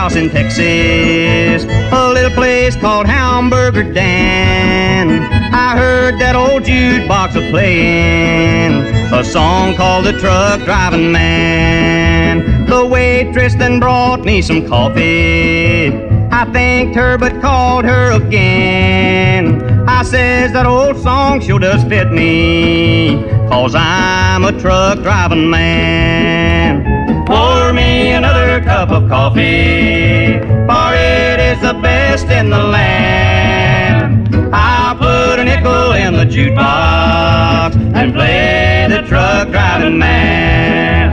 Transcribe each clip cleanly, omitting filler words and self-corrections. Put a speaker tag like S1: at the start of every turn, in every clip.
S1: house in Texas, a little place called Hamburger Dan. I heard that old jukebox a-playing a song called The Truck Driving Man. The waitress then brought me some coffee. I thanked her but called her again. I says that old song sure does fit me, 'cause I'm a truck driving man. Pour me another cup of coffee, for it is the best in the land. I'll put a nickel in the jukebox and play the truck driving man.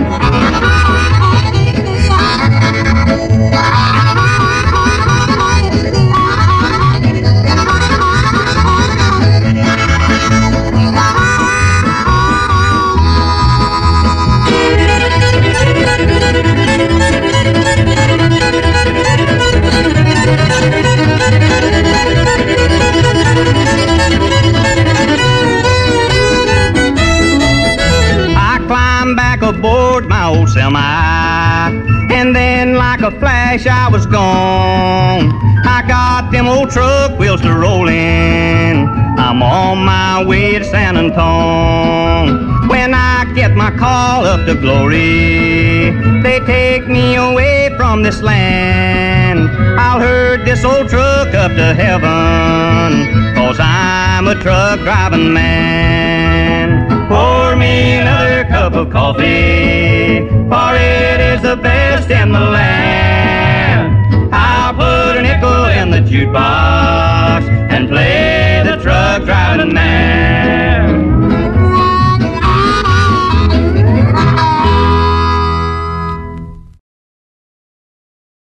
S1: Aboard my old semi, and then like a flash I was gone. I got them old truck wheels to rolling. I'm on my way to San Antone. When I get my call up to glory, they take me away from this land. I'll herd this old truck up to heaven, 'cause I'm a truck driving man. Pour me another cup of coffee, for it is the best in the land. I'll put a nickel in the jukebox